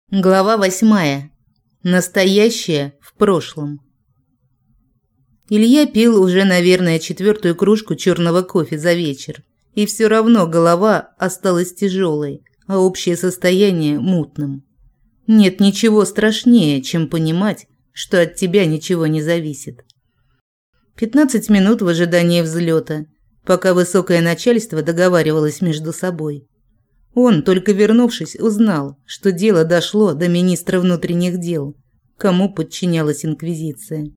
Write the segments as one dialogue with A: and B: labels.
A: Глава 8. Настоящее в прошлом. Илья пил уже, наверное, 4-ю кружку черного кофе за вечер, и все равно голова осталась тяжелой, а общее состояние мутным. Нет ничего страшнее, чем понимать, что от тебя ничего не зависит. 15 минут в ожидании взлета, пока высокое начальство договаривалось между собой. Он, только вернувшись, узнал, что дело дошло до министра внутренних дел, кому подчинялась инквизиция.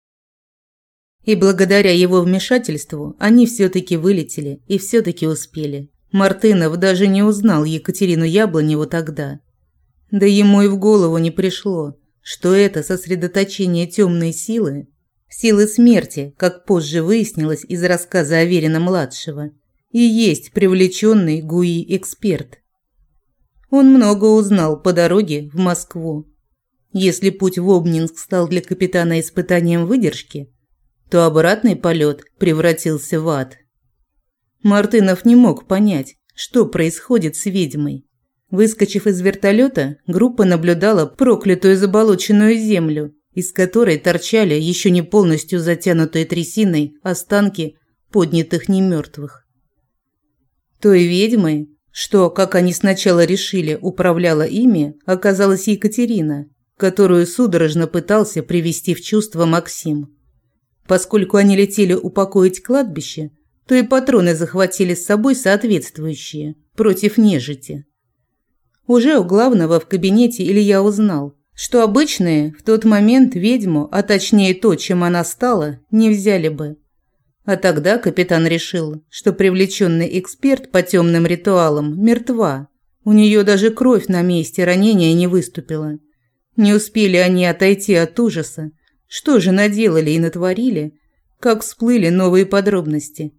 A: И благодаря его вмешательству они все-таки вылетели и все-таки успели. Мартынов даже не узнал Екатерину Яблоневу тогда. Да ему и в голову не пришло, что это сосредоточение темной силы, силы смерти, как позже выяснилось из рассказа Аверина-младшего, и есть привлеченный ГУИ-эксперт. Он много узнал по дороге в Москву. Если путь в Обнинск стал для капитана испытанием выдержки, то обратный полет превратился в ад. Мартынов не мог понять, что происходит с ведьмой. Выскочив из вертолета, группа наблюдала проклятую заболоченную землю, из которой торчали еще не полностью затянутые трясиной останки поднятых немертвых. Той ведьмой, что, как они сначала решили, управляла ими, оказалась Екатерина, которую судорожно пытался привести в чувство Максим. Поскольку они летели упокоить кладбище, то и патроны захватили с собой соответствующие, против нежити. Уже у главного в кабинете Илья узнал, что обычные в тот момент ведьму, а точнее то, чем она стала, не взяли бы. А тогда капитан решил, что привлеченный эксперт по темным ритуалам мертва. У нее даже кровь на месте ранения не выступила. Не успели они отойти от ужаса. Что же наделали и натворили, как всплыли новые подробности.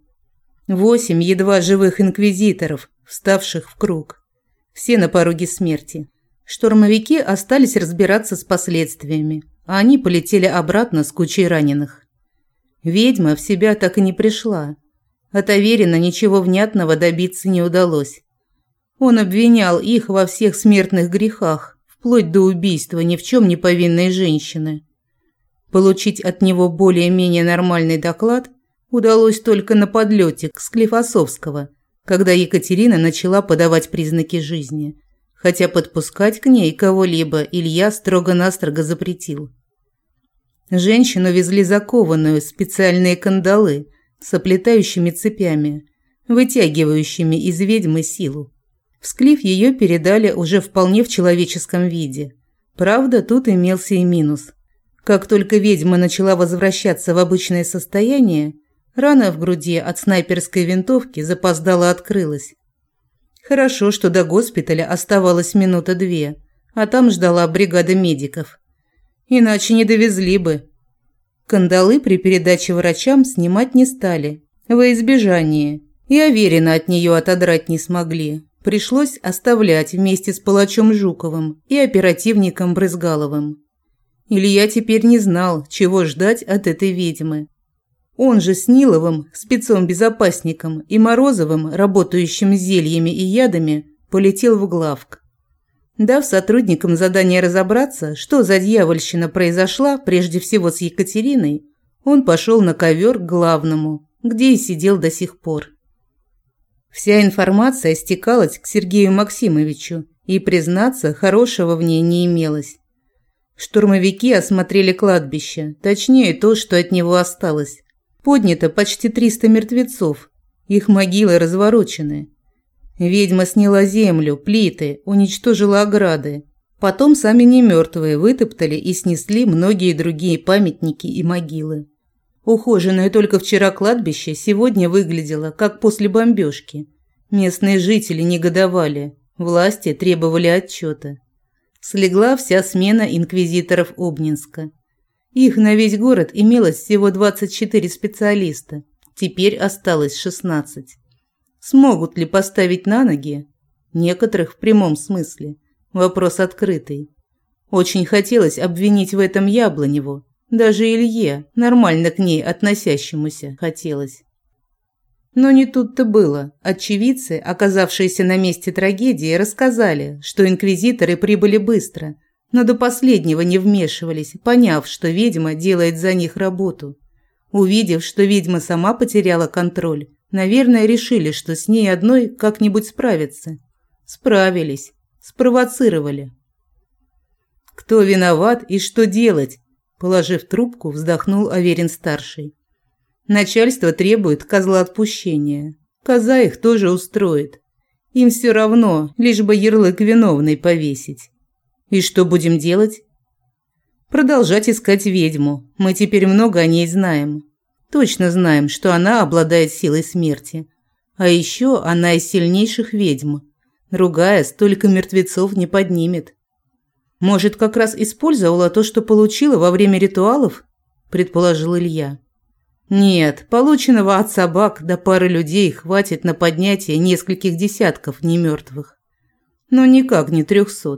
A: 8 едва живых инквизиторов, вставших в круг. Все на пороге смерти. Штурмовики остались разбираться с последствиями, а они полетели обратно с кучей раненых. Ведьма в себя так и не пришла. От Аверина ничего внятного добиться не удалось. Он обвинял их во всех смертных грехах, вплоть до убийства ни в чем не повинной женщины. Получить от него более-менее нормальный доклад удалось только на подлете к Склифосовского, когда Екатерина начала подавать признаки жизни, хотя подпускать к ней кого-либо Илья строго-настрого запретил. Женщину везли закованную в специальные кандалы с оплетающими цепями, вытягивающими из ведьмы силу. В Склиф ее передали уже вполне в человеческом виде. Правда, тут имелся и минус. Как только ведьма начала возвращаться в обычное состояние, рана в груди от снайперской винтовки запоздало открылась. Хорошо, что до госпиталя оставалось минута-две, а там ждала бригада медиков. Иначе не довезли бы. Кандалы при передаче врачам снимать не стали, во избежание, и Аверина от нее отодрать не смогли. Пришлось оставлять вместе с палачом Жуковым и оперативником Брызгаловым. Илья теперь не знал, чего ждать от этой ведьмы. Он же с Ниловым, спецом-безопасником, и Морозовым, работающим зельями и ядами, полетел в главк. Дав сотрудникам задание разобраться, что за дьявольщина произошла прежде всего с Екатериной, он пошел на ковер к главному, где и сидел до сих пор. Вся информация стекалась к Сергею Максимовичу, и, признаться, хорошего в ней не имелось. Штурмовики осмотрели кладбище, точнее то, что от него осталось. Поднято почти 300 мертвецов, их могилы разворочены. Ведьма сняла землю, плиты, уничтожила ограды. Потом сами немертвые вытоптали и снесли многие другие памятники и могилы. Ухоженное только вчера кладбище сегодня выглядело, как после бомбежки. Местные жители негодовали, власти требовали отчета. Слегла вся смена инквизиторов Обнинска. Их на весь город имелось всего 24 специалиста, теперь осталось 16. Смогут ли поставить на ноги? Некоторых в прямом смысле. Вопрос открытый. Очень хотелось обвинить в этом Яблоневу. Даже Илье, нормально к ней относящемуся, хотелось. Но не тут-то было. Очевидцы, оказавшиеся на месте трагедии, рассказали, что инквизиторы прибыли быстро, но до последнего не вмешивались, поняв, что ведьма делает за них работу. Увидев, что ведьма сама потеряла контроль, наверное, решили, что с ней одной как-нибудь справиться. Справились, спровоцировали. «Кто виноват и что делать?» Положив трубку, вздохнул Аверин-старший. «Начальство требует козла отпущения. Коза их тоже устроит. Им все равно, лишь бы ярлык виновный повесить. И что будем делать?» «Продолжать искать ведьму. Мы теперь много о ней знаем. Точно знаем, что она обладает силой смерти. А еще она из сильнейших ведьм. Другая столько мертвецов не поднимет». «Может, как раз использовала то, что получила во время ритуалов?» – предположил Илья. «Нет, полученного от собак до пары людей хватит на поднятие нескольких десятков немертвых. Но никак не 300.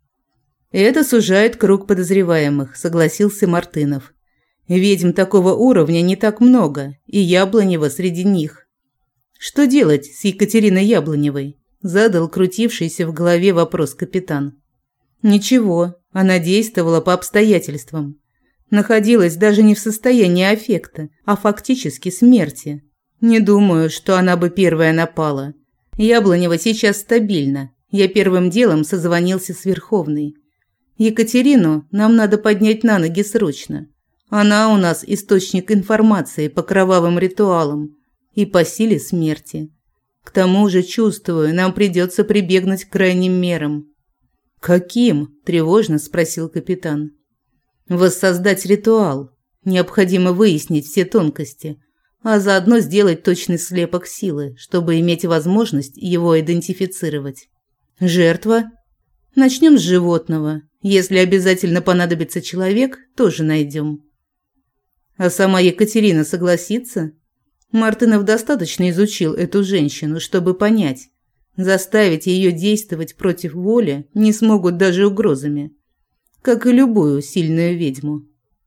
A: Это сужает круг подозреваемых», – согласился Мартынов. «Ведьм такого уровня не так много, и Яблонева среди них». «Что делать с Екатериной Яблоневой?» – задал крутившийся в голове вопрос капитан. «Ничего, она действовала по обстоятельствам. Находилась даже не в состоянии аффекта, а фактически смерти. Не думаю, что она бы первая напала. Яблонева сейчас стабильна. Я первым делом созвонился с Верховной. Екатерину нам надо поднять на ноги срочно. Она у нас источник информации по кровавым ритуалам и по силе смерти. К тому же, чувствую, нам придется прибегнуть к крайним мерам». «Каким?» – тревожно спросил капитан. «Воссоздать ритуал. Необходимо выяснить все тонкости, а заодно сделать точный слепок силы, чтобы иметь возможность его идентифицировать. Жертва? Начнем с животного. Если обязательно понадобится человек, тоже найдем». «А сама Екатерина согласится?» Мартынов достаточно изучил эту женщину, чтобы понять. Заставить ее действовать против воли не смогут даже угрозами, как и любую сильную ведьму.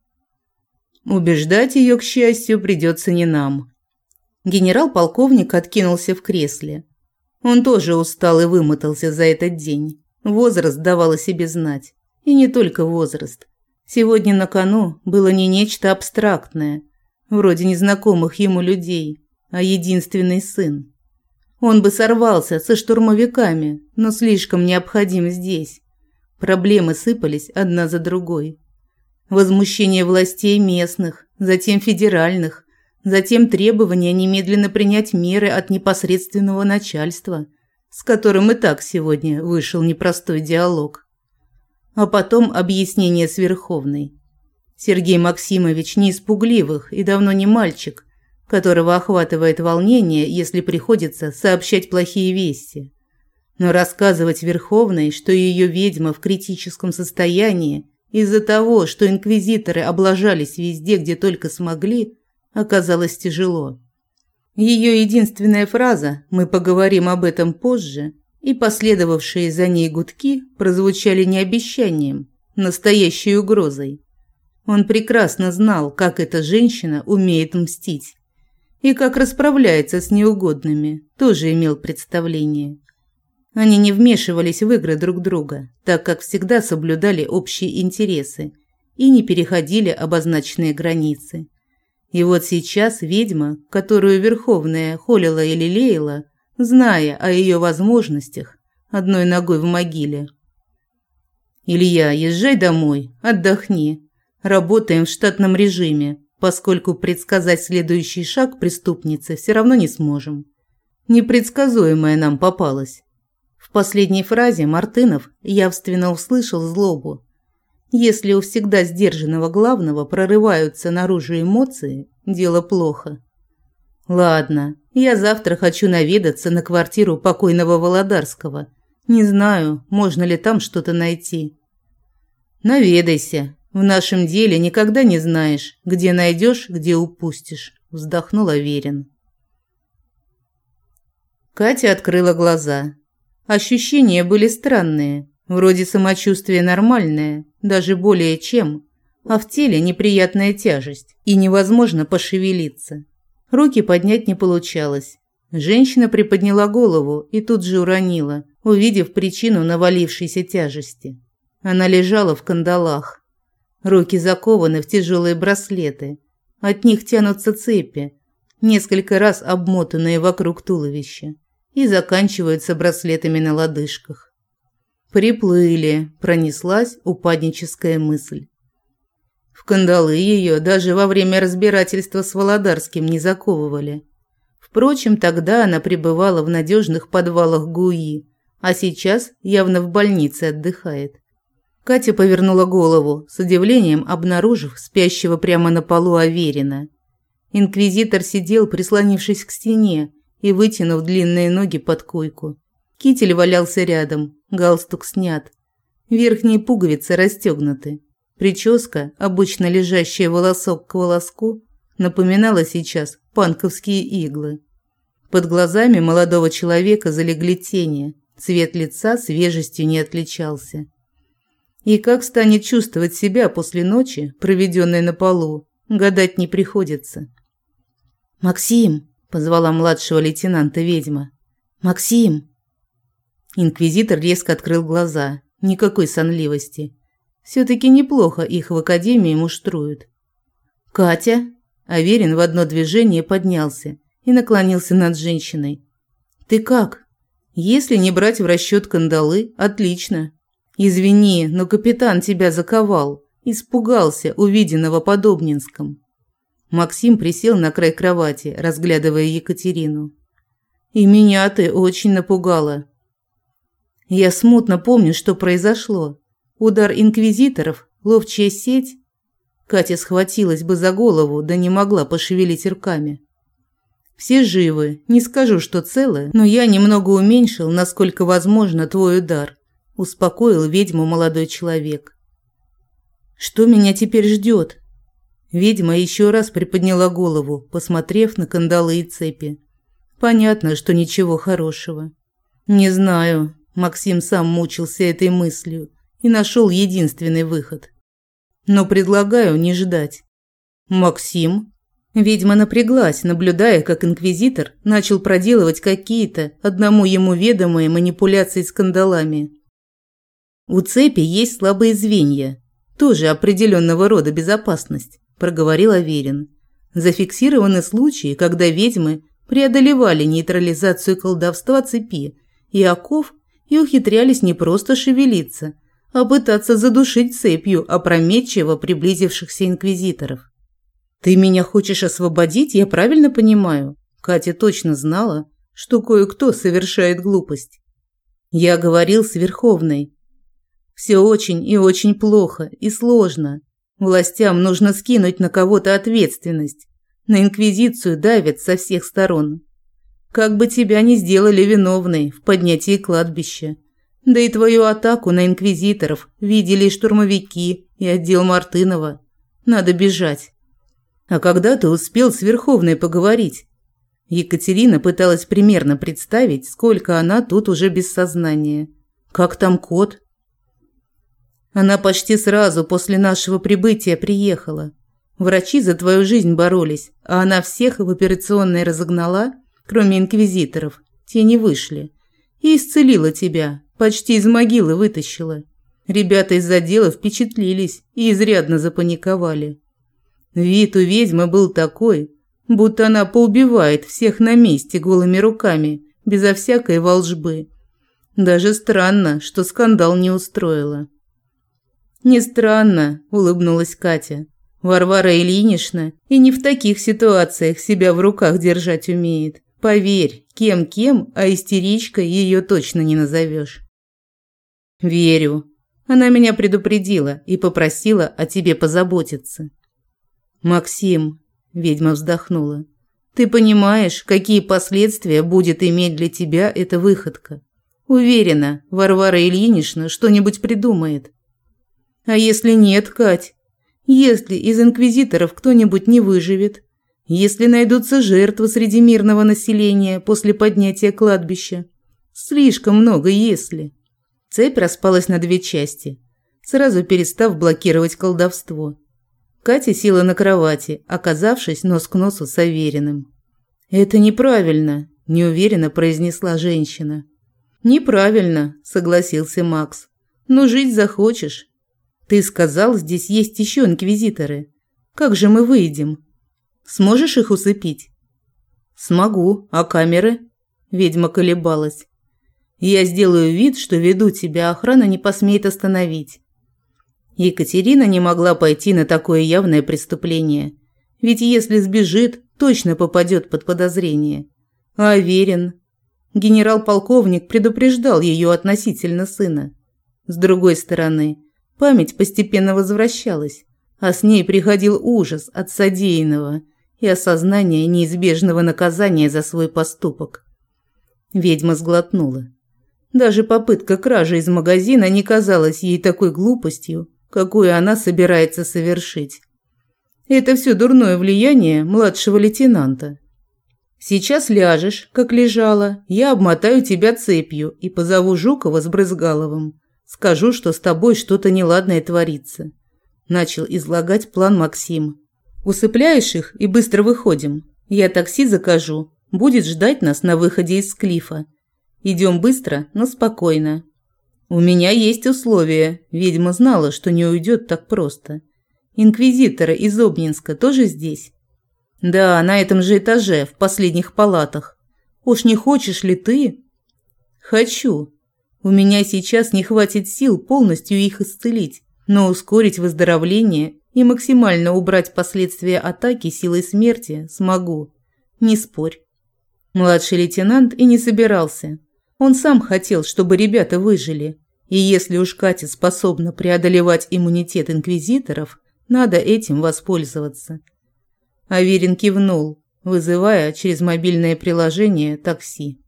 A: Убеждать ее, к счастью, придется не нам. Генерал-полковник откинулся в кресле. Он тоже устал и вымотался за этот день. Возраст давал о себе знать. И не только возраст. Сегодня на кону было не нечто абстрактное, вроде незнакомых ему людей, а единственный сын. Он бы сорвался со штурмовиками, но слишком необходим здесь. Проблемы сыпались одна за другой. Возмущение властей местных, затем федеральных, затем требования немедленно принять меры от непосредственного начальства, с которым и так сегодня вышел непростой диалог. А потом объяснение с Верховной. Сергей Максимович не из пугливых и давно не мальчик, которого охватывает волнение, если приходится сообщать плохие вести. Но рассказывать Верховной, что ее ведьма в критическом состоянии из-за того, что инквизиторы облажались везде, где только смогли, оказалось тяжело. Ее единственная фраза «мы поговорим об этом позже» и последовавшие за ней гудки прозвучали не обещанием, настоящей угрозой. Он прекрасно знал, как эта женщина умеет мстить. И как расправляется с неугодными, тоже имел представление. Они не вмешивались в игры друг друга, так как всегда соблюдали общие интересы и не переходили обозначенные границы. И вот сейчас ведьма, которую Верховная холила и лелеяла, зная о ее возможностях, одной ногой в могиле. «Илья, езжай домой, отдохни. Работаем в штатном режиме, поскольку предсказать следующий шаг преступницы все равно не сможем. Непредсказуемая нам попалась». В последней фразе Мартынов явственно услышал злобу. Если у всегда сдержанного главного прорываются наружу эмоции, дело плохо. «Ладно, я завтра хочу наведаться на квартиру покойного Володарского. Не знаю, можно ли там что-то найти». «Наведайся. В нашем деле никогда не знаешь, где найдешь, где упустишь», – вздохнул Аверин. Катя открыла глаза. Ощущения были странные. Вроде самочувствие нормальное, даже более чем, а в теле неприятная тяжесть, и невозможно пошевелиться. Руки поднять не получалось. Женщина приподняла голову и тут же уронила, увидев причину навалившейся тяжести. Она лежала в кандалах. Руки закованы в тяжелые браслеты. От них тянутся цепи, несколько раз обмотанные вокруг туловища, и заканчиваются браслетами на лодыжках. «Приплыли», – пронеслась упадническая мысль. В кандалы ее даже во время разбирательства с Володарским не заковывали. Впрочем, тогда она пребывала в надежных подвалах ГУИ, а сейчас явно в больнице отдыхает. Катя повернула голову, с удивлением обнаружив спящего прямо на полу Аверина. Инквизитор сидел, прислонившись к стене и вытянув длинные ноги под койку. Китель валялся рядом, галстук снят. Верхние пуговицы расстегнуты. Прическа, обычно лежащая волосок к волоску, напоминала сейчас панковские иглы. Под глазами молодого человека залегли тени, цвет лица свежестью не отличался. И как станет чувствовать себя после ночи, проведенной на полу, гадать не приходится. «Максим!» – позвала младшего лейтенанта ведьма. «Максим!» Инквизитор резко открыл глаза. Никакой сонливости. Все-таки неплохо их в академии муштруют. «Катя!» Аверин в одно движение поднялся и наклонился над женщиной. «Ты как?» «Если не брать в расчет кандалы, отлично. Извини, но капитан тебя заковал. Испугался увиденного под Обнинском». Максим присел на край кровати, разглядывая Екатерину. «И меня ты очень напугала». «Я смутно помню, что произошло. Удар инквизиторов, ловчая сеть». Катя схватилась бы за голову, да не могла пошевелить руками. «Все живы, не скажу, что целы, но я немного уменьшил, насколько возможно, твой удар», – успокоил ведьму молодой человек. «Что меня теперь ждет?» Ведьма еще раз приподняла голову, посмотрев на кандалы и цепи. «Понятно, что ничего хорошего». «Не знаю», – Максим сам мучился этой мыслью и нашел единственный выход. «Но предлагаю не ждать». «Максим?» Ведьма напряглась, наблюдая, как инквизитор начал проделывать какие-то одному ему ведомые манипуляции с кандалами. «У цепи есть слабые звенья, тоже определенного рода безопасность», – проговорил Аверин. «Зафиксированы случаи, когда ведьмы преодолевали нейтрализацию колдовства цепи и оков и ухитрялись не просто шевелиться, а пытаться задушить цепью опрометчиво приблизившихся инквизиторов». «Ты меня хочешь освободить, я правильно понимаю?» Катя точно знала, что кое-кто совершает глупость. «Я говорил с Верховной. Все очень и очень плохо и сложно. Властям нужно скинуть на кого-то ответственность. На инквизицию давят со всех сторон. Как бы тебя ни сделали виновной в поднятии кладбища. Да и твою атаку на инквизиторов видели штурмовики и отдел Мартынова. Надо бежать». «А когда ты успел с Верховной поговорить?» Екатерина пыталась примерно представить, сколько она тут уже без сознания. «Как там кот?» «Она почти сразу после нашего прибытия приехала. Врачи за твою жизнь боролись, а она всех в операционной разогнала, кроме инквизиторов. Те не вышли. И исцелила тебя, почти из могилы вытащила. Ребята из отдела впечатлились и изрядно запаниковали. Вид у ведьмы был такой, будто она поубивает всех на месте голыми руками, безо всякой волжбы. Даже странно, что скандал не устроила». «Не странно», – улыбнулась Катя. «Варвара Ильинична и не в таких ситуациях себя в руках держать умеет. Поверь, кем-кем, а истеричкой ее точно не назовешь». «Верю. Она меня предупредила и попросила о тебе позаботиться». «Максим», – ведьма вздохнула, – «ты понимаешь, какие последствия будет иметь для тебя эта выходка? Уверена, Варвара Ильинична что-нибудь придумает». «А если нет, Кать? Если из инквизиторов кто-нибудь не выживет? Если найдутся жертвы среди мирного населения после поднятия кладбища? Слишком много «если». Цепь распалась на две части, сразу перестав блокировать колдовство. Катя села на кровати, оказавшись нос к носу с Авериным. «Это неправильно», – неуверенно произнесла женщина. «Неправильно», – согласился Макс. Но жить захочешь. Ты сказал, здесь есть еще инквизиторы. Как же мы выйдем? Сможешь их усыпить? Смогу. А камеры? Ведьма колебалась. Я сделаю вид, что веду тебя, охрана не посмеет остановить. Екатерина не могла пойти на такое явное преступление. Ведь если сбежит, точно попадет под подозрение. А Аверин? Генерал-полковник предупреждал ее относительно сына. С другой стороны, память постепенно возвращалась, а с ней приходил ужас от содеянного и осознание неизбежного наказания за свой поступок. Ведьма сглотнула. Даже попытка кражи из магазина не казалась ей такой глупостью, какую она собирается совершить. Это все дурное влияние младшего лейтенанта. Сейчас ляжешь, как лежала, я обмотаю тебя цепью и позову Жукова с Брызгаловым. Скажу, что с тобой что-то неладное творится. Начал излагать план Максим. Усыпляешь их и быстро выходим. Я такси закажу. Будет ждать нас на выходе из Клифа. Идем быстро, но спокойно. У меня есть условия. Ведьма знала, что не уйдет так просто. Инквизиторы из Обнинска тоже здесь? Да, на этом же этаже, в последних палатах. Уж не хочешь ли ты? Хочу. У меня сейчас не хватит сил полностью их исцелить, но ускорить выздоровление и максимально убрать последствия атаки силой смерти смогу. Не спорь. Младший лейтенант и не собирался. Он сам хотел, чтобы ребята выжили. И если уж Катя способна преодолевать иммунитет инквизиторов, надо этим воспользоваться. Аверин кивнул, вызывая через мобильное приложение такси.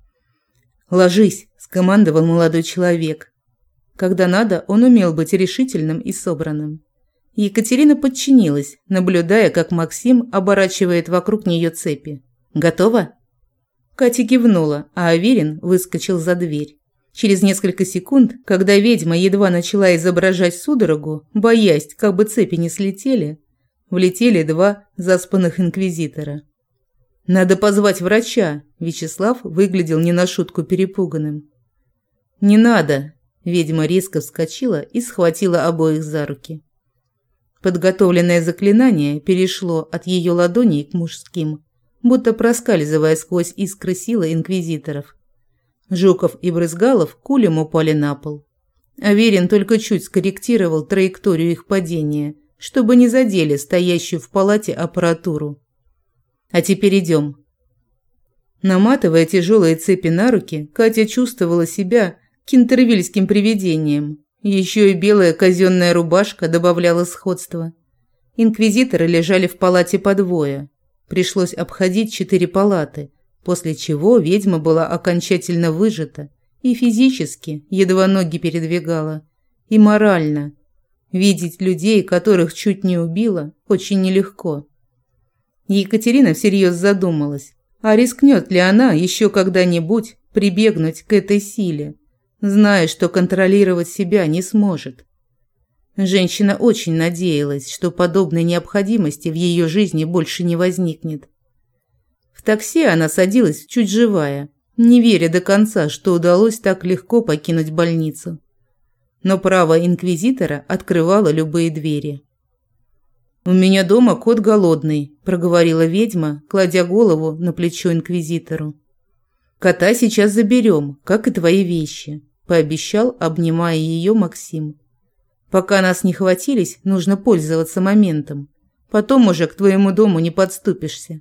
A: «Ложись», – скомандовал молодой человек. Когда надо, он умел быть решительным и собранным. Екатерина подчинилась, наблюдая, как Максим оборачивает вокруг нее цепи. «Готова?» Катя кивнула, а Аверин выскочил за дверь. Через несколько секунд, когда ведьма едва начала изображать судорогу, боясь, как бы цепи не слетели, влетели два заспанных инквизитора. «Надо позвать врача», – Вячеслав выглядел не на шутку перепуганным. «Не надо», – ведьма резко вскочила и схватила обоих за руки. Подготовленное заклинание перешло от ее ладоней к мужским, будто проскальзывая сквозь искры силы инквизиторов. Жуков и Брызгалов кулем упали на пол. Аверин только чуть скорректировал траекторию их падения, чтобы не задели стоящую в палате аппаратуру. «А теперь идем». Наматывая тяжелые цепи на руки, Катя чувствовала себя кентервильским привидением. Еще и белая казенная рубашка добавляла сходства. Инквизиторы лежали в палате по двое. Пришлось обходить 4 палаты, после чего ведьма была окончательно выжата и физически едва ноги передвигала, и морально. Видеть людей, которых чуть не убила, очень нелегко. Екатерина всерьез задумалась, а рискнет ли она еще когда-нибудь прибегнуть к этой силе, зная, что контролировать себя не сможет. Женщина очень надеялась, что подобной необходимости в ее жизни больше не возникнет. В такси она садилась чуть живая, не веря до конца, что удалось так легко покинуть больницу. Но право инквизитора открывало любые двери. «У меня дома кот голодный», – проговорила ведьма, кладя голову на плечо инквизитору. «Кота сейчас заберем, как и твои вещи», – пообещал, обнимая ее Максим. «Пока нас не хватились, нужно пользоваться моментом. Потом уже к твоему дому не подступишься».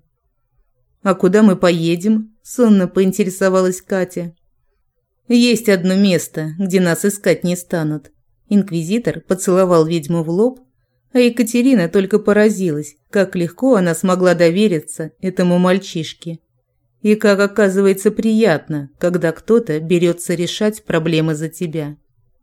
A: «А куда мы поедем?» – сонно поинтересовалась Катя. «Есть одно место, где нас искать не станут». Инквизитор поцеловал ведьму в лоб, а Екатерина только поразилась, как легко она смогла довериться этому мальчишке. И как, оказывается, приятно, когда кто-то берется решать проблемы за тебя.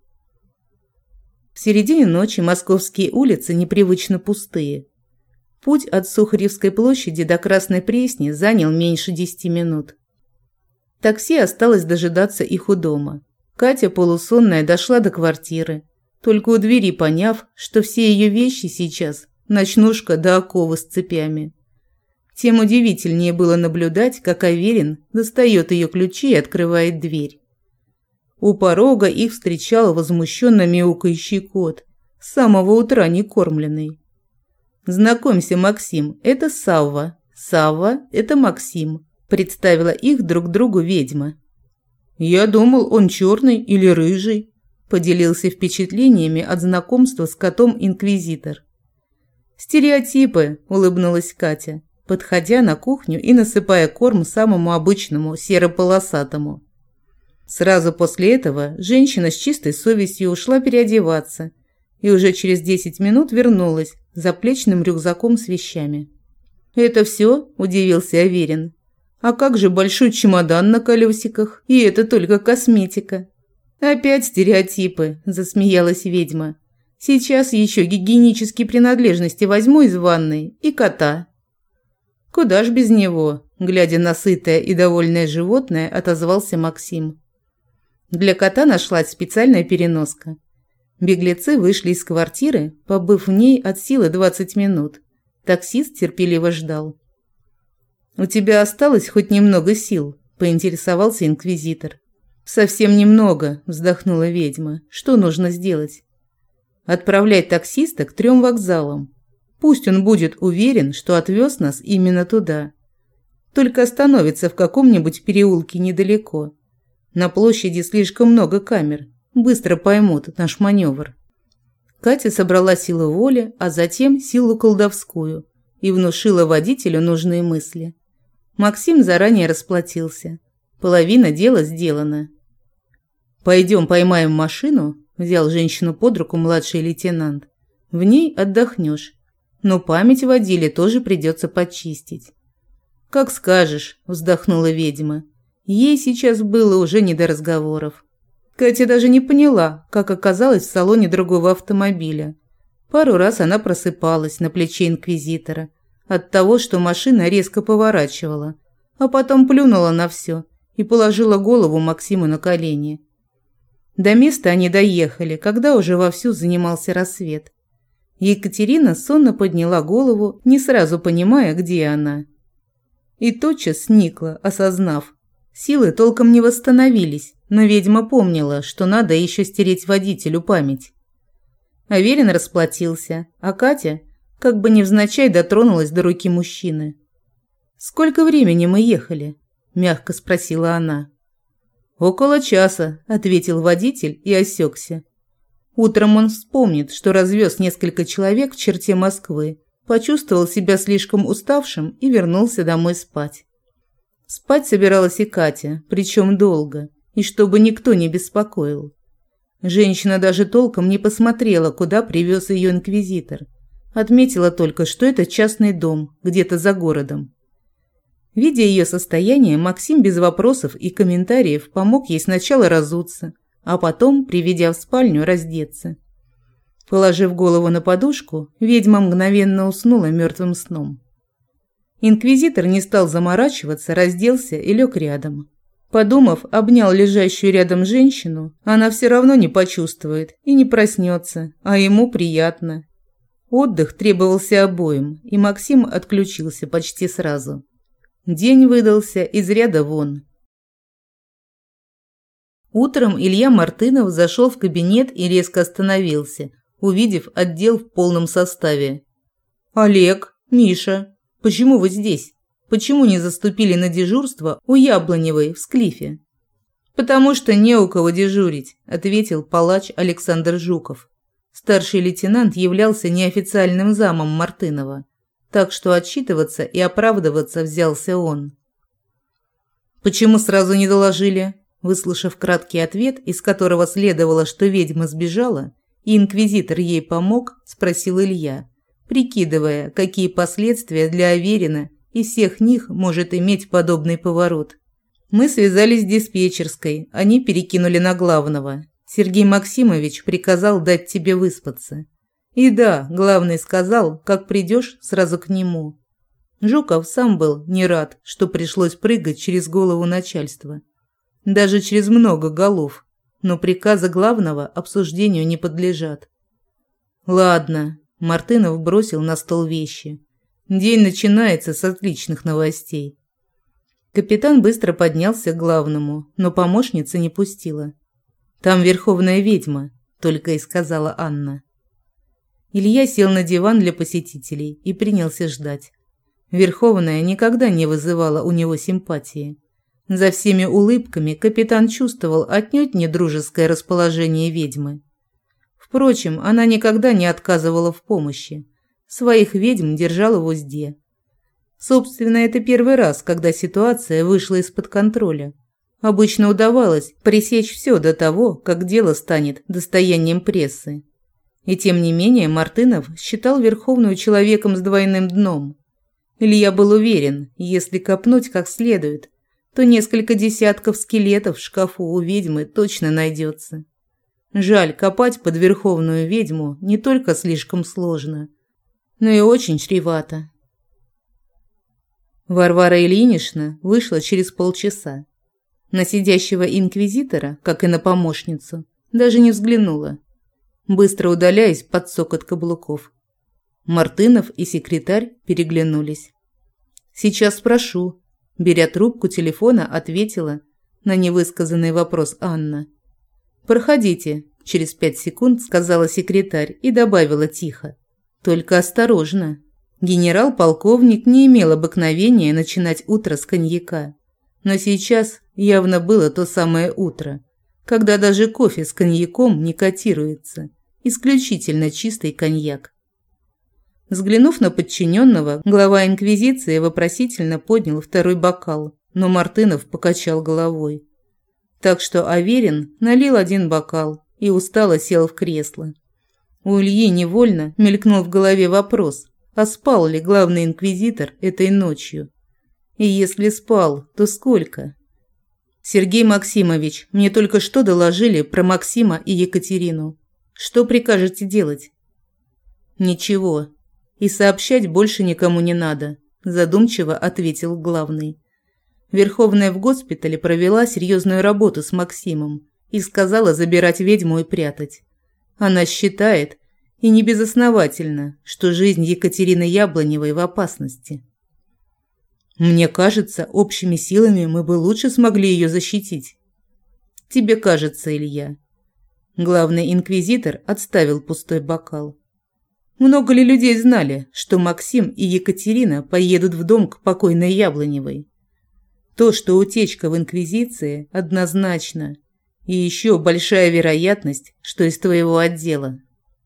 A: В середине ночи московские улицы непривычно пустые. Путь от Сухаревской площади до Красной Пресни занял меньше 10 минут. Такси осталось дожидаться их у дома. Катя, полусонная, дошла до квартиры, только у двери поняв, что все ее вещи сейчас – ночнушка да оковы с цепями. Тем удивительнее было наблюдать, как Аверин достает ее ключи и открывает дверь. У порога их встречал возмущенно мяукающий кот, с самого утра не кормленный. «Знакомься, Максим, это Савва. Савва – это Максим», – представила их друг другу ведьма. «Я думал, он черный или рыжий», – поделился впечатлениями от знакомства с котом инквизитор. «Стереотипы», – улыбнулась Катя, подходя на кухню и насыпая корм самому обычному серо-полосатому. Сразу после этого женщина с чистой совестью ушла переодеваться и уже через 10 минут вернулась с заплечным рюкзаком с вещами. «Это все?» – удивился Аверин. «А как же большой чемодан на колесиках? И это только косметика». «Опять стереотипы», – засмеялась ведьма. «Сейчас еще гигиенические принадлежности возьму из ванной и кота». «Куда ж без него?» – глядя на сытое и довольное животное, отозвался Максим. Для кота нашлась специальная переноска. Беглецы вышли из квартиры, побыв в ней от силы 20 минут. Таксист терпеливо ждал. «У тебя осталось хоть немного сил?» – поинтересовался инквизитор. «Совсем немного», – вздохнула ведьма. «Что нужно сделать?» «Отправлять таксиста к 3 вокзалам. Пусть он будет уверен, что отвез нас именно туда. Только остановится в каком-нибудь переулке недалеко. На площади слишком много камер. Быстро поймут наш маневр». Катя собрала силу воли, а затем силу колдовскую и внушила водителю нужные мысли. Максим заранее расплатился. Половина дела сделана. «Пойдем поймаем машину», – взял женщину под руку младший лейтенант. «В ней отдохнешь. Но память водиле тоже придется почистить». «Как скажешь», – вздохнула ведьма. Ей сейчас было уже не до разговоров. Катя даже не поняла, как оказалась в салоне другого автомобиля. Пару раз она просыпалась на плече инквизитора от того, что машина резко поворачивала, а потом плюнула на все и положила голову Максиму на колени. До места они доехали, когда уже вовсю занимался рассвет. Екатерина сонно подняла голову, не сразу понимая, где она. И тотчас сникла, осознав. Силы толком не восстановились, но ведьма помнила, что надо еще стереть водителю память. Аверин расплатился, а Катя, как бы невзначай, дотронулась до руки мужчины. «Сколько времени мы ехали?» – мягко спросила она. «Около часа», – ответил водитель и осекся. Утром он вспомнит, что развез несколько человек в черте Москвы, почувствовал себя слишком уставшим и вернулся домой спать. Спать собиралась и Катя, причем долго, и чтобы никто не беспокоил. Женщина даже толком не посмотрела, куда привез ее инквизитор. Отметила только, что это частный дом, где-то за городом. Видя ее состояние, Максим без вопросов и комментариев помог ей сначала разуться, а потом, приведя в спальню, раздеться. Положив голову на подушку, ведьма мгновенно уснула мертвым сном. Инквизитор не стал заморачиваться, разделся и лег рядом. Подумав, обнял лежащую рядом женщину, она все равно не почувствует и не проснется, а ему приятно. Отдых требовался обоим, и Максим отключился почти сразу. День выдался из ряда вон. Утром Илья Мартынов зашел в кабинет и резко остановился, увидев отдел в полном составе. «Олег, Миша, почему вы здесь? Почему не заступили на дежурство у Яблоневой в Склифе?» «Потому что не у кого дежурить», – ответил палач Александр Жуков. Старший лейтенант являлся неофициальным замом Мартынова, так что отчитываться и оправдываться взялся он. «Почему сразу не доложили?» Выслушав краткий ответ, из которого следовало, что ведьма сбежала, и инквизитор ей помог, спросил Илья, прикидывая, какие последствия для Аверина и всех них может иметь подобный поворот. «Мы связались с диспетчерской, они перекинули на главного. Сергей Максимович приказал дать тебе выспаться. И да, главный сказал, как придешь, сразу к нему». Жуков сам был не рад, что пришлось прыгать через голову начальства. Даже через много голов, но приказы главного обсуждению не подлежат. «Ладно», – Мартынов бросил на стол вещи. «День начинается с отличных новостей». Капитан быстро поднялся к главному, но помощница не пустила. Там верховная ведьма», – только и сказала Анна. Илья сел на диван для посетителей и принялся ждать. Верховная никогда не вызывала у него симпатии. За всеми улыбками капитан чувствовал отнюдь не дружеское расположение ведьмы. Впрочем, она никогда не отказывала в помощи. Своих ведьм держала в узде. Собственно, это первый раз, когда ситуация вышла из-под контроля. Обычно удавалось пресечь все до того, как дело станет достоянием прессы. И тем не менее Мартынов считал Верховную человеком с двойным дном. Илья был уверен, если копнуть как следует, то несколько десятков скелетов в шкафу у ведьмы точно найдется. Жаль, копать под Верховную ведьму не только слишком сложно, но и очень чревато. Варвара Ильинична вышла через полчаса. На сидящего инквизитора, как и на помощницу, даже не взглянула, быстро удаляясь под цокот каблуков. Мартынов и секретарь переглянулись. «Сейчас спрошу», – беря трубку телефона, ответила на невысказанный вопрос Анна. «Проходите», – через 5 секунд сказала секретарь и добавила тихо. «Только осторожно». Генерал-полковник не имел обыкновения начинать утро с коньяка. Но сейчас явно было то самое утро, когда даже кофе с коньяком не котируется, исключительно чистый коньяк. Взглянув на подчиненного, глава инквизиции вопросительно поднял второй бокал, но Мартынов покачал головой. Так что Аверин налил 1 бокал и устало сел в кресло. У Ильи невольно мелькнул в голове вопрос, а спал ли главный инквизитор этой ночью? И если спал, то сколько? «Сергей Максимович, мне только что доложили про Максима и Екатерину. Что прикажете делать?» «Ничего. И сообщать больше никому не надо», – задумчиво ответил главный. Верховная в госпитале провела серьезную работу с Максимом и сказала забирать ведьму и прятать. Она считает, и не безосновательно, что жизнь Екатерины Яблоневой в опасности. «Мне кажется, общими силами мы бы лучше смогли ее защитить». «Тебе кажется, Илья». Главный инквизитор отставил пустой бокал. Много ли людей знали, что Максим и Екатерина поедут в дом к покойной Яблоневой? То, что утечка в инквизиции, однозначно. И еще большая вероятность, что из твоего отдела.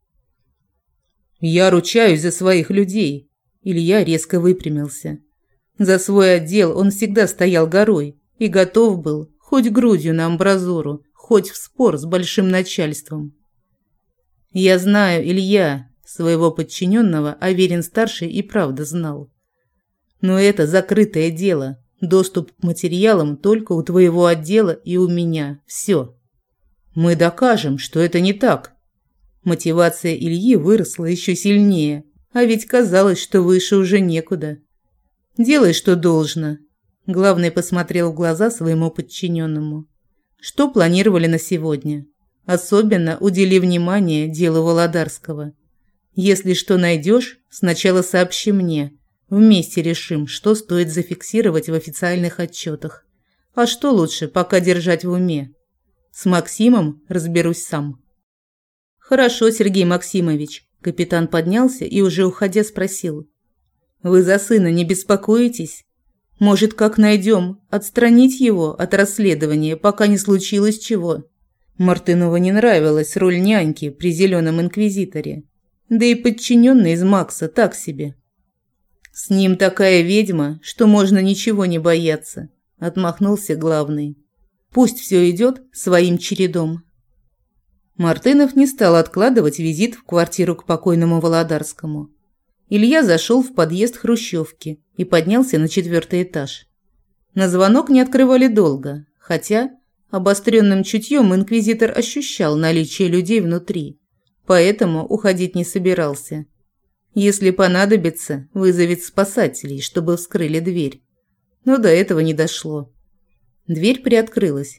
A: «Я ручаюсь за своих людей», – Илья резко выпрямился. За свой отдел он всегда стоял горой и готов был хоть грудью на амбразуру, хоть в спор с большим начальством. «Я знаю, Илья», – своего подчиненного Аверин-старший и правда знал. «Но это закрытое дело, доступ к материалам только у твоего отдела и у меня, все. Мы докажем, что это не так». Мотивация Ильи выросла еще сильнее, а ведь казалось, что выше уже некуда. «Делай, что должно», – главный посмотрел в глаза своему подчиненному. «Что планировали на сегодня? Особенно удели внимание делу Володарского. Если что найдешь, сначала сообщи мне. Вместе решим, что стоит зафиксировать в официальных отчетах. А что лучше пока держать в уме. С Максимом разберусь сам». «Хорошо, Сергей Максимович», – капитан поднялся и уже уходя спросил. «Вы за сына не беспокоитесь? Может, как найдем, отстранить его от расследования, пока не случилось чего?» Мартынову не нравилась роль няньки при зеленом инквизиторе. Да и подчиненный из Макса так себе. «С ним такая ведьма, что можно ничего не бояться», – отмахнулся главный. «Пусть все идет своим чередом». Мартынов не стал откладывать визит в квартиру к покойному Володарскому. Илья зашел в подъезд хрущевки и поднялся на 4-й этаж. На звонок не открывали долго, хотя обостренным чутьем инквизитор ощущал наличие людей внутри, поэтому уходить не собирался. Если понадобится, вызовет спасателей, чтобы вскрыли дверь. Но до этого не дошло. Дверь приоткрылась.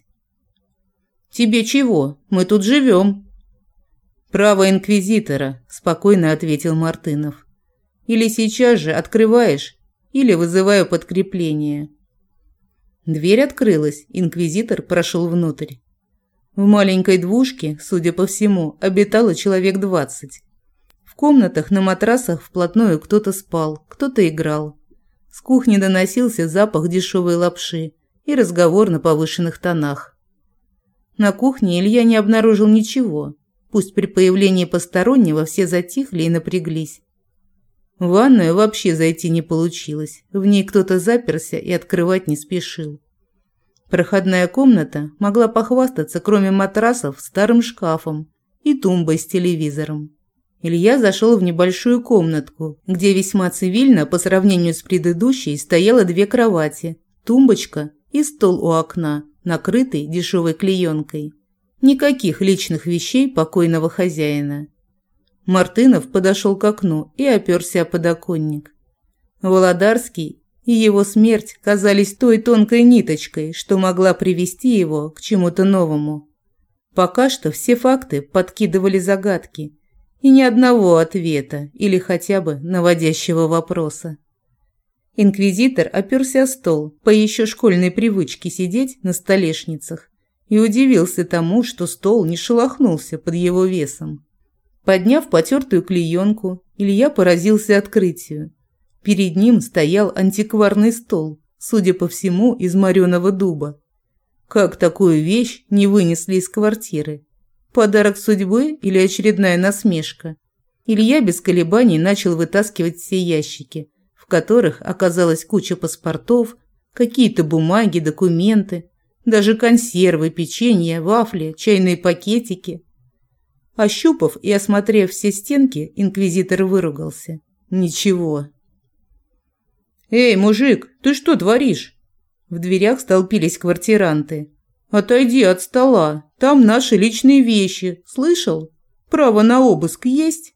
A: «Тебе чего? Мы тут живем». «Право инквизитора», – спокойно ответил Мартынов. «Или сейчас же открываешь, или вызываю подкрепление». Дверь открылась, инквизитор прошел внутрь. В маленькой двушке, судя по всему, обитало человек 20. В комнатах на матрасах вплотную кто-то спал, кто-то играл. С кухни доносился запах дешевой лапши и разговор на повышенных тонах. На кухне Илья не обнаружил ничего, пусть при появлении постороннего все затихли и напряглись. В ванную вообще зайти не получилось, в ней кто-то заперся и открывать не спешил. Проходная комната могла похвастаться, кроме матрасов, старым шкафом и тумбой с телевизором. Илья зашел в небольшую комнатку, где весьма цивильно по сравнению с предыдущей стояло 2 кровати, тумбочка и стол у окна, накрытый дешевой клеенкой. Никаких личных вещей покойного хозяина. Мартынов подошел к окну и оперся о подоконник. Володарский и его смерть казались той тонкой ниточкой, что могла привести его к чему-то новому. Пока что все факты подкидывали загадки, и ни одного ответа или хотя бы наводящего вопроса. Инквизитор оперся о стол по еще школьной привычке сидеть на столешницах и удивился тому, что стол не шелохнулся под его весом. Подняв потертую клеенку, Илья поразился открытию. Перед ним стоял антикварный стол, судя по всему, из мореного дуба. Как такую вещь не вынесли из квартиры? Подарок судьбы или очередная насмешка? Илья без колебаний начал вытаскивать все ящики, в которых оказалась куча паспортов, какие-то бумаги, документы, даже консервы, печенье, вафли, чайные пакетики. Ощупав и осмотрев все стенки, инквизитор выругался. Ничего. «Эй, мужик, ты что творишь?» В дверях столпились квартиранты. «Отойди от стола, там наши личные вещи, слышал? Право на обыск есть?»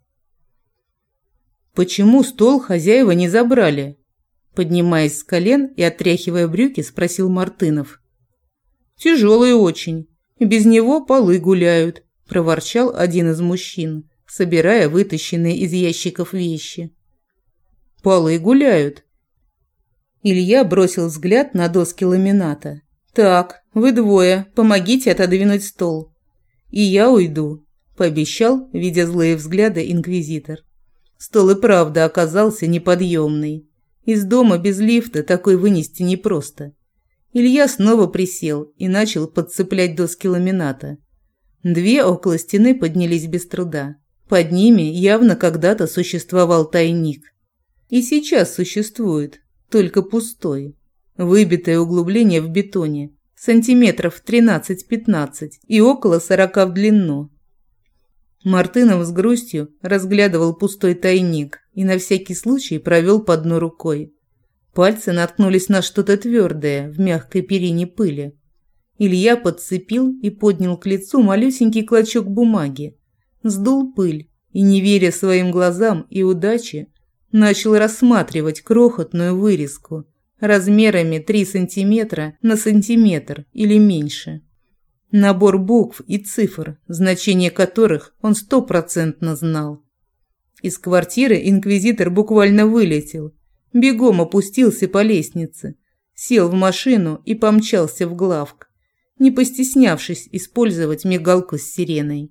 A: «Почему стол хозяева не забрали?» Поднимаясь с колен и отряхивая брюки, спросил Мартынов. «Тяжелый очень, без него полы гуляют», – проворчал один из мужчин, собирая вытащенные из ящиков вещи. «Полы гуляют». Илья бросил взгляд на доски ламината. «Так, вы двое, помогите отодвинуть стол. И я уйду», – пообещал, видя злые взгляды, инквизитор. Стол и правда оказался неподъемный. Из дома без лифта такой вынести непросто. Илья снова присел и начал подцеплять доски ламината. 2 около стены поднялись без труда. Под ними явно когда-то существовал тайник. И сейчас существует, только пустой. Выбитое углубление в бетоне, сантиметров 13-15 и около 40 в длину. Мартынов с грустью разглядывал пустой тайник и на всякий случай провел по дну рукой. Пальцы наткнулись на что-то твердое в мягкой перине пыли. Илья подцепил и поднял к лицу малюсенький клочок бумаги, сдул пыль и, не веря своим глазам и удаче, начал рассматривать крохотную вырезку размерами 3 сантиметра на сантиметр или меньше. Набор букв и цифр, значение которых он 100% знал. Из квартиры инквизитор буквально вылетел, бегом опустился по лестнице, сел в машину и помчался в главк, не постеснявшись использовать мигалку с сиреной.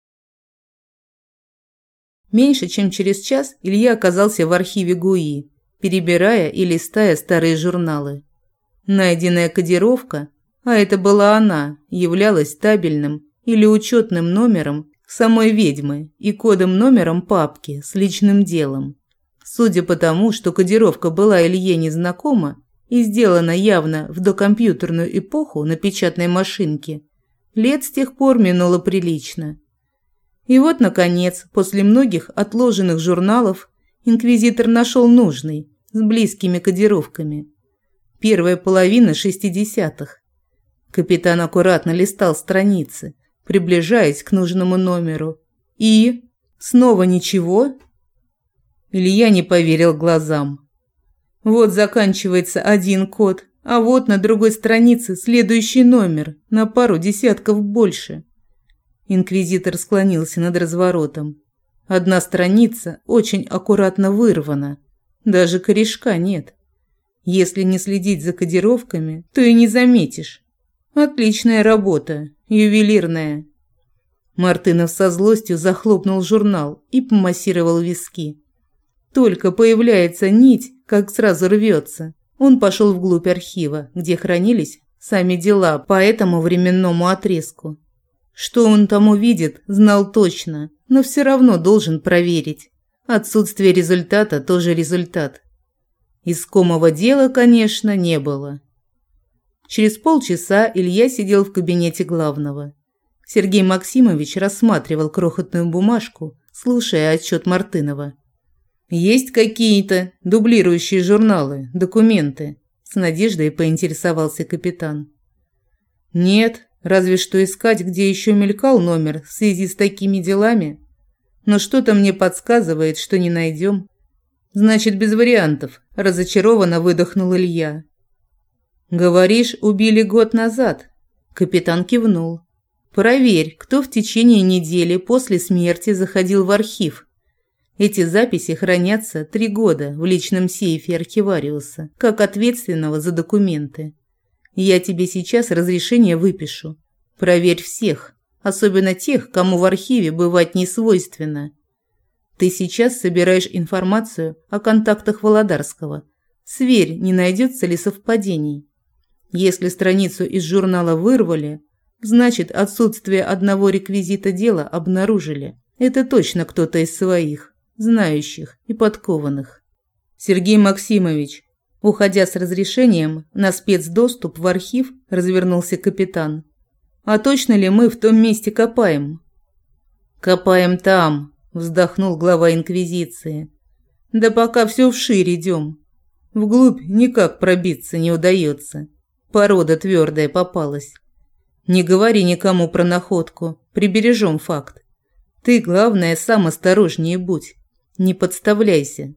A: Меньше чем через час Илья оказался в архиве ГУИ, перебирая и листая старые журналы. Найденная кодировка, а это была она, являлась табельным или учетным номером самой ведьмы и кодом-номером папки с личным делом. Судя по тому, что кодировка была Илье незнакома и сделана явно в докомпьютерную эпоху на печатной машинке, лет с тех пор минуло прилично. И вот, наконец, после многих отложенных журналов, инквизитор нашел нужный, с близкими кодировками. Первая половина 60-х. Капитан аккуратно листал страницы, приближаясь к нужному номеру. И... снова ничего? Илья не поверил глазам. Вот заканчивается один код, а вот на другой странице следующий номер, на пару десятков больше. Инквизитор склонился над разворотом. Одна страница очень аккуратно вырвана. Даже корешка нет. Если не следить за кодировками, то и не заметишь. Отличная работа, ювелирная. Мартынов со злостью захлопнул журнал и помассировал виски. Только появляется нить, как сразу рвется. Он пошел вглубь архива, где хранились сами дела по этому временному отрезку. Что он там увидит, знал точно, но все равно должен проверить. Отсутствие результата тоже результат. Искомого дела, конечно, не было. Через полчаса Илья сидел в кабинете главного. Сергей Максимович рассматривал крохотную бумажку, слушая отчет Мартынова. «Есть какие-то дублирующие журналы, документы?» С надеждой поинтересовался капитан. «Нет, разве что искать, где еще мелькал номер в связи с такими делами. Но что-то мне подсказывает, что не найдем». «Значит, без вариантов», – разочарованно выдохнул Илья. «Говоришь, убили год назад?» Капитан кивнул. «Проверь, кто в течение недели после смерти заходил в архив. Эти записи хранятся 3 года в личном сейфе архивариуса, как ответственного за документы. Я тебе сейчас разрешение выпишу. Проверь всех, особенно тех, кому в архиве бывать не свойственно. Ты сейчас собираешь информацию о контактах Володарского. Сверь, не найдется ли совпадений. Если страницу из журнала вырвали, значит, отсутствие одного реквизита дела обнаружили. Это точно кто-то из своих, знающих и подкованных. Сергей Максимович, уходя с разрешением на спецдоступ в архив, развернулся капитан. А точно ли мы в том месте копаем? Копаем там, вздохнул глава инквизиции. Да пока все вширь идем. Вглубь никак пробиться не удается. Порода твердая попалась. Не говори никому про находку, прибережем факт. Ты, главное, сам осторожнее будь. Не подставляйся.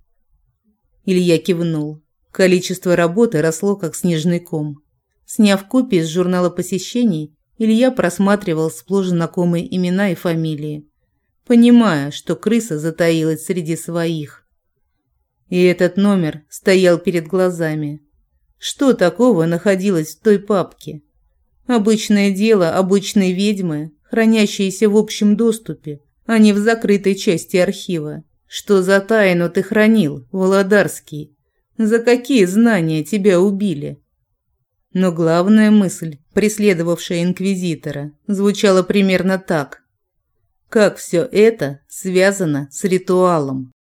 A: Илья кивнул. Количество работы росло, как снежный ком. Сняв копии из журнала посещений, Илья просматривал сплошь знакомые имена и фамилии, понимая, что крыса затаилась среди своих. И этот номер стоял перед глазами. Что такого находилось в той папке? Обычное дело обычной ведьмы, хранящееся в общем доступе, а не в закрытой части архива. Что за тайну ты хранил, Володарский? За какие знания тебя убили? Но главная мысль, преследовавшая инквизитора, звучала примерно так. Как все это связано с ритуалом?